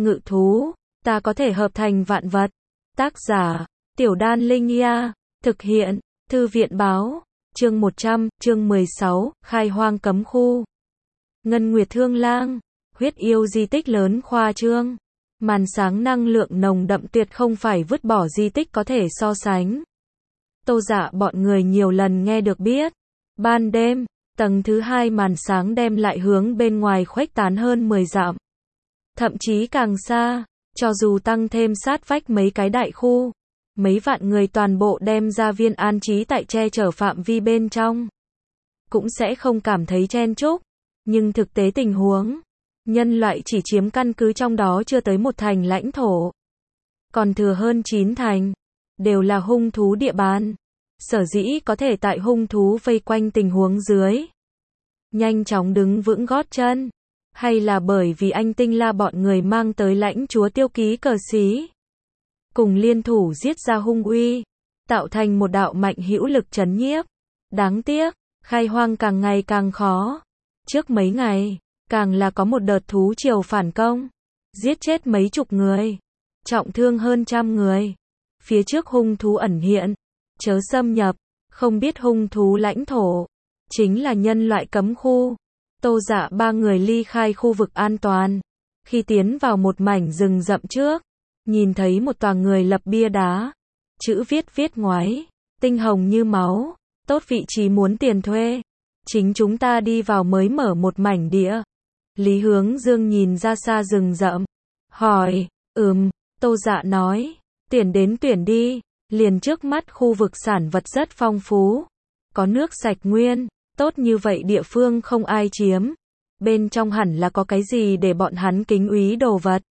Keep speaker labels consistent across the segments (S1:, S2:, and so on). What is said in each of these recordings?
S1: ngự thú, ta có thể hợp thành vạn vật. Tác giả, Tiểu Đan Linh Nha, thực hiện, Thư viện báo, chương 100, chương 16, khai hoang cấm khu. Ngân Nguyệt Thương Lang, huyết yêu di tích lớn khoa trương. Màn sáng năng lượng nồng đậm tuyệt không phải vứt bỏ di tích có thể so sánh. Tô Dạ bọn người nhiều lần nghe được biết. Ban đêm, tầng thứ 2 màn sáng đem lại hướng bên ngoài khuếch tán hơn 10 dặm. Thậm chí càng xa, cho dù tăng thêm sát vách mấy cái đại khu, mấy vạn người toàn bộ đem ra viên an trí tại che chở phạm vi bên trong, cũng sẽ không cảm thấy chen chúc. Nhưng thực tế tình huống, nhân loại chỉ chiếm căn cứ trong đó chưa tới một thành lãnh thổ, còn thừa hơn 9 thành, đều là hung thú địa bàn. Sở dĩ có thể tại hung thú vây quanh tình huống dưới nhanh chóng đứng vững gót chân, hay là bởi vì anh Tinh La bọn người mang tới lãnh chúa tiêu ký cờ xí, cùng liên thủ giết ra hung uy, tạo thành một đạo mạnh hữu lực trấn nhiếp. Đáng tiếc, khai hoang càng ngày càng khó. Trước mấy ngày, càng là có một đợt thú triều phản công, giết chết mấy chục người, trọng thương hơn 100 người. Phía trước hung thú ẩn hiện, chớ xâm nhập, không biết hung thú lãnh thổ chính là nhân loại cấm khu. Tô Dạ ba người ly khai khu vực an toàn, khi tiến vào một mảnh rừng rậm trước, nhìn thấy một tòa người lập bia đá, chữ viết ngoáy, tinh hồng như máu, tốt vị trí muốn tiền thuê. Chính chúng ta đi vào mới mở một mảnh địa. Lý Hướng Dương nhìn ra xa rừng rậm, hỏi, Tô Dạ nói, tuyển đi, liền trước mắt khu vực sản vật rất phong phú, có nước sạch nguyên, tốt như vậy địa phương không ai chiếm, bên trong hẳn là có cái gì để bọn hắn kính úy đồ vật.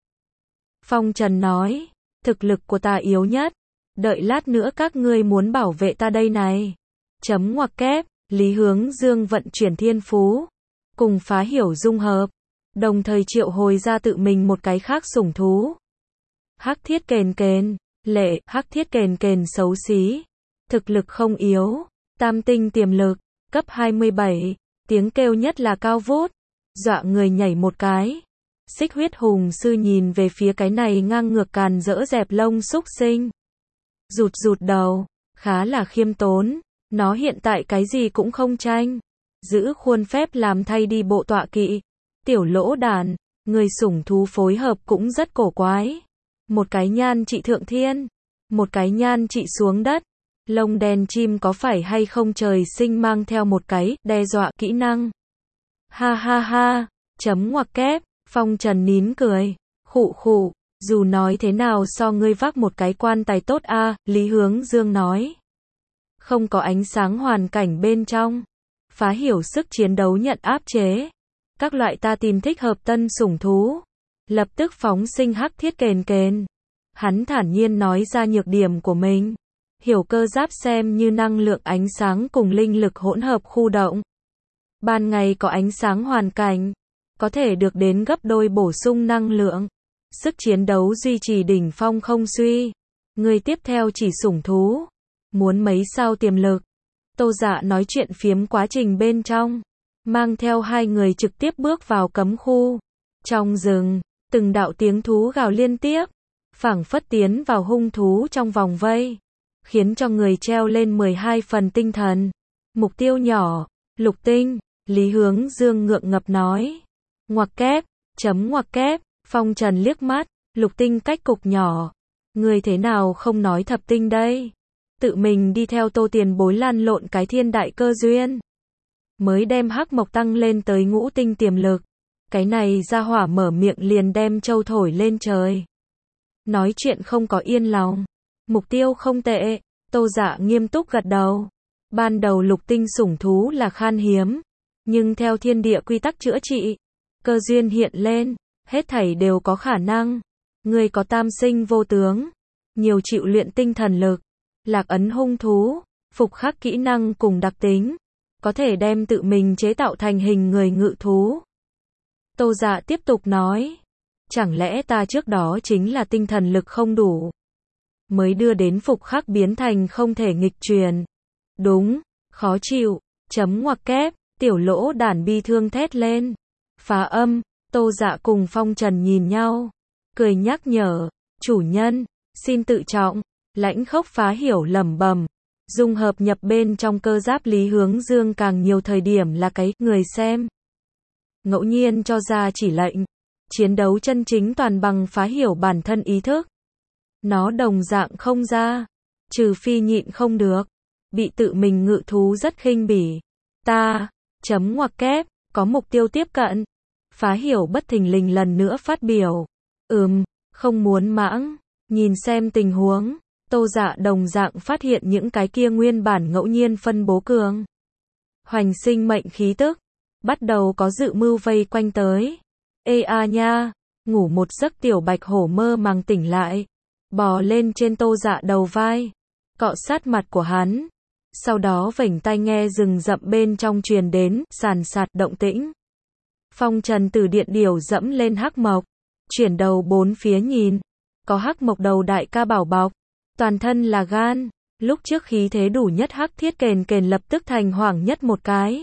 S1: Phong Trần nói, thực lực của ta yếu nhất, đợi lát nữa các ngươi muốn bảo vệ ta đây này. Chấm ngoặc kép, Lý Hướng Dương vận chuyển thiên phú, cùng phá hiểu dung hợp, đồng thời triệu hồi ra tự mình một cái khác sủng thú. Hắc thiết kền, lệ, hắc thiết kền xấu xí, thực lực không yếu, tam tinh tiềm lực, cấp 27, tiếng kêu nhất là cao vút, dọa người nhảy một cái. Xích huyết hùng sư nhìn về phía cái này ngang ngược càn rỡ dẹp lông xúc sinh, rụt đầu, khá là khiêm tốn, nó hiện tại cái gì cũng không tranh, giữ khuôn phép làm thay đi bộ tọa kỵ. Tiểu lỗ đàn, người sủng thú phối hợp cũng rất cổ quái. Một cái nhan trị thượng thiên, một cái nhan trị xuống đất. Lông đen chim có phải hay không trời sinh mang theo một cái đe dọa kỹ năng. Ha, chấm ngoặc kép, Phong Trần nín cười, khụ, dù nói thế nào so ngươi vác một cái quan tài tốt a, Lý Hướng Dương nói. Không có ánh sáng hoàn cảnh bên trong, phá hiểu sức chiến đấu nhận áp chế. Các loại ta tìm thích hợp tân sủng thú, lập tức phóng sinh hắc thiết kền. Hắn thản nhiên nói ra nhược điểm của mình. Hiểu cơ giáp xem như năng lượng ánh sáng cùng linh lực hỗn hợp khu động. Ban ngày có ánh sáng hoàn cảnh, có thể được đến gấp đôi bổ sung năng lượng. Sức chiến đấu duy trì đỉnh phong không suy. Người tiếp theo chỉ sủng thú, muốn mấy sao tiềm lực. Tô Dạ nói chuyện phiếm quá trình bên trong, mang theo hai người trực tiếp bước vào cấm khu. Trong rừng, từng đạo tiếng thú gào liên tiếp, phảng phất tiến vào hung thú trong vòng vây, khiến cho người treo lên 12 phần tinh thần. Mục tiêu nhỏ, lục tinh, Lý Hướng Dương ngượng ngập nói. Ngoặc kép, chấm ngoặc kép, Phong Trần liếc mắt, lục tinh cách cục nhỏ. Người thế nào không nói thập tinh đây? Tự mình đi theo Tô Tiền Bối lăn lộn cái thiên đại cơ duyên, mới đem hắc mộc tăng lên tới ngũ tinh tiềm lực. Cái này ra hỏa mở miệng liền đem châu thổi lên trời. Nói chuyện không có yên lòng. Mục tiêu không tệ, Tô Dạ nghiêm túc gật đầu. Ban đầu lục tinh sủng thú là khan hiếm, nhưng theo thiên địa quy tắc chữa trị, cơ duyên hiện lên, hết thảy đều có khả năng. Người có tam sinh vô tướng, nhiều chịu luyện tinh thần lực, lạc ấn hung thú, phục khắc kỹ năng cùng đặc tính, có thể đem tự mình chế tạo thành hình người ngự thú. Tô Dạ tiếp tục nói, chẳng lẽ ta trước đó chính là tinh thần lực không đủ, mới đưa đến phục khắc biến thành không thể nghịch truyền. Đúng, khó chịu, chấm ngoặc kép, tiểu lỗ đàn bi thương thét lên. Phá âm, Tô Dạ cùng Phong Trần nhìn nhau, cười nhắc nhở, chủ nhân, xin tự trọng. Lãnh Khốc Phá Hiểu lẩm bẩm, dung hợp nhập bên trong cơ giáp Lý Hướng Dương càng nhiều thời điểm là cái người xem. Ngẫu nhiên cho ra chỉ lệnh, chiến đấu chân chính toàn bằng phá hiểu bản thân ý thức. Nó đồng dạng không ra, trừ phi nhịn không được, bị tự mình ngự thú rất khinh bỉ. Ta, chấm ngoặc kép, có mục tiêu tiếp cận. Phá Hiểu bất thình lình lần nữa phát biểu. Không muốn mãng, nhìn xem tình huống. Tô Dạ đồng dạng phát hiện những cái kia nguyên bản ngẫu nhiên phân bố cường hoành sinh mệnh khí tức, bắt đầu có dự mưu vây quanh tới. Ê a nha, ngủ một giấc tiểu bạch hổ mơ màng tỉnh lại, bò lên trên Tô Dạ đầu vai, cọ sát mặt của hắn, sau đó vểnh tai nghe rừng rậm bên trong truyền đến sàn sạt động tĩnh. Phong Trần từ điện điểu dẫm lên hắc mộc, chuyển đầu bốn phía nhìn, có hắc mộc đầu đại ca bảo bọc, toàn thân là gan, lúc trước khí thế đủ nhất hắc thiết kền kền lập tức thành hoảng nhất một cái.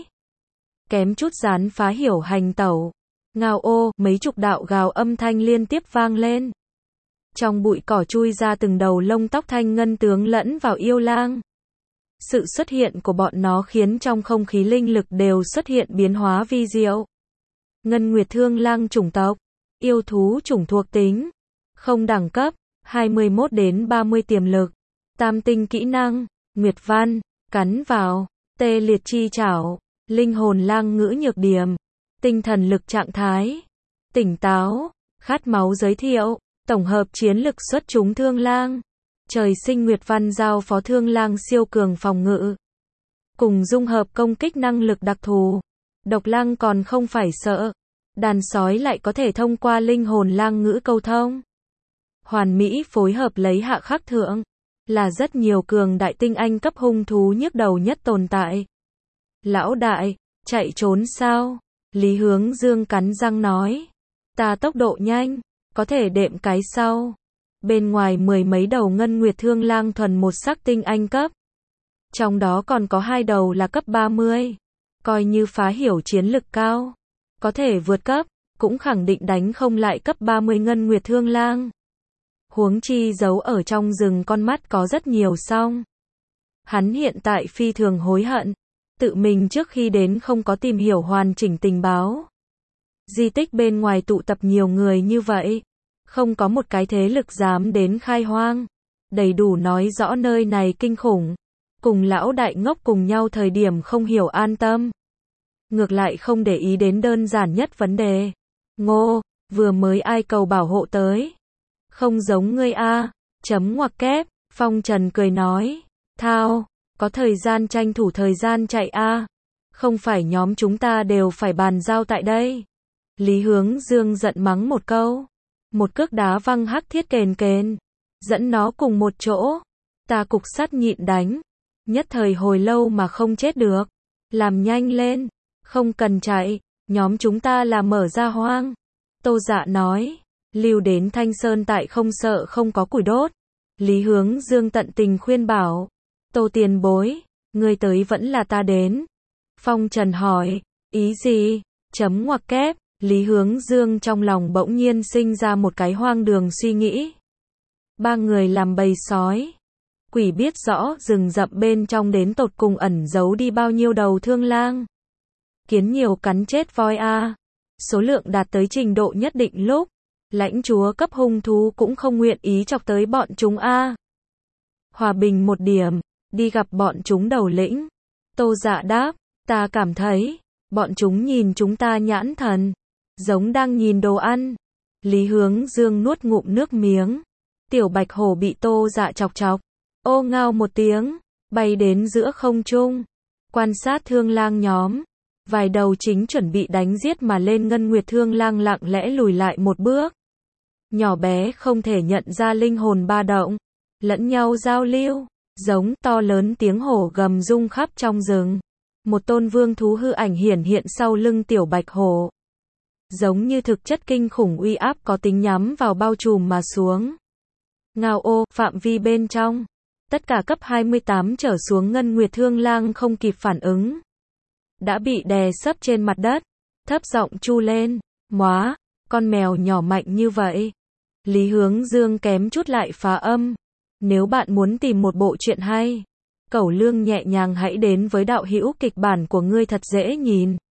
S1: Kém chút dán Phá Hiểu hành tẩu. Ngao ô, mấy chục đạo gào âm thanh liên tiếp vang lên. Trong bụi cỏ chui ra từng đầu lông tóc thanh ngân tướng lẫn vào yêu lang. Sự xuất hiện của bọn nó khiến trong không khí linh lực đều xuất hiện biến hóa vi diệu. Ngân Nguyệt Thương Lang chủng tộc, yêu thú chủng thuộc tính, không đẳng cấp, 21 đến 30 tiềm lực, tam tinh kỹ năng, Nguyệt Văn, cắn vào, tê liệt chi chảo, linh hồn lang ngữ nhược điểm, tinh thần lực trạng thái, tỉnh táo, khát máu giới thiệu, tổng hợp chiến lực xuất chúng Thương Lang, trời sinh Nguyệt Văn giao phó Thương Lang siêu cường phòng ngự, cùng dung hợp công kích năng lực đặc thù, độc lang còn không phải sợ, đàn sói lại có thể thông qua linh hồn lang ngữ câu thông. Hoàn mỹ phối hợp lấy hạ khắc thượng, là rất nhiều cường đại tinh anh cấp hung thú nhức đầu nhất tồn tại. Lão đại, chạy trốn sao? Lý Hướng Dương cắn răng nói. Ta tốc độ nhanh, có thể đệm cái sau. Bên ngoài mười mấy đầu Ngân Nguyệt Thương Lang thuần một sắc tinh anh cấp. Trong đó còn có 2 đầu là cấp 30. Coi như Phá Hiểu chiến lực cao, có thể vượt cấp, cũng khẳng định đánh không lại cấp 30 Ngân Nguyệt Thương Lang. Huống chi giấu ở trong rừng con mắt có rất nhiều song. Hắn hiện tại phi thường hối hận, tự mình trước khi đến không có tìm hiểu hoàn chỉnh tình báo. Di tích bên ngoài tụ tập nhiều người như vậy, không có một cái thế lực dám đến khai hoang, đầy đủ nói rõ nơi này kinh khủng. Cùng lão đại ngốc cùng nhau thời điểm không hiểu an tâm. Ngược lại không để ý đến đơn giản nhất vấn đề. Ngô, vừa mới ai cầu bảo hộ tới. Không giống ngươi a, chấm ngoặc kép, Phong Trần cười nói. Thao, có thời gian tranh thủ thời gian chạy a. Không phải nhóm chúng ta đều phải bàn giao tại đây. Lý Hướng Dương giận mắng một câu. Một cước đá văng hắc thiết kền kền. Dẫn nó cùng một chỗ. Ta cục sắt nhịn đánh. Nhất thời hồi lâu mà không chết được. Làm nhanh lên. Không cần chạy. Nhóm chúng ta là mở ra hoang. Tô Dạ nói. Lưu đến Thanh Sơn tại không sợ không có củi đốt. Lý Hướng Dương tận tình khuyên bảo. Tô tiền bối. Ngươi tới vẫn là ta đến. Phong Trần hỏi. Ý gì? Chấm ngoặc kép. Lý Hướng Dương trong lòng bỗng nhiên sinh ra một cái hoang đường suy nghĩ. 3 người làm bầy sói. Quỷ biết rõ rừng rậm bên trong đến tột cùng ẩn giấu đi bao nhiêu đầu thương lang. Kiến nhiều cắn chết voi a. Số lượng đạt tới trình độ nhất định lúc. Lãnh chúa cấp hung thú cũng không nguyện ý chọc tới bọn chúng a. Hòa bình một điểm, đi gặp bọn chúng đầu lĩnh. Tô Dạ đáp, ta cảm thấy, bọn chúng nhìn chúng ta nhãn thần, giống đang nhìn đồ ăn. Lý Hướng Dương nuốt ngụm nước miếng. Tiểu bạch hổ bị Tô Dạ chọc chọc. Ô ngao một tiếng, bay đến giữa không trung. Quan sát thương lang nhóm. Vài đầu chính chuẩn bị đánh giết mà lên Ngân Nguyệt Thương Lang lặng lẽ lùi lại một bước. Nhỏ bé không thể nhận ra linh hồn ba động. Lẫn nhau giao lưu. Giống to lớn tiếng hổ gầm rung khắp trong rừng. Một tôn vương thú hư ảnh hiển hiện sau lưng tiểu bạch hổ. Giống như thực chất kinh khủng uy áp có tính nhắm vào bao trùm mà xuống. Ngao ô, phạm vi bên trong. Tất cả cấp 28 trở xuống Ngân Nguyệt Thương Lang không kịp phản ứng. Đã bị đè sấp trên mặt đất. Thấp giọng chu lên. Móa, con mèo nhỏ mạnh như vậy. Lý Hướng Dương kém chút lại phá âm. Nếu bạn muốn tìm một bộ truyện hay, cẩu lương nhẹ nhàng hãy đến với đạo hữu kịch bản của ngươi thật dễ nhìn.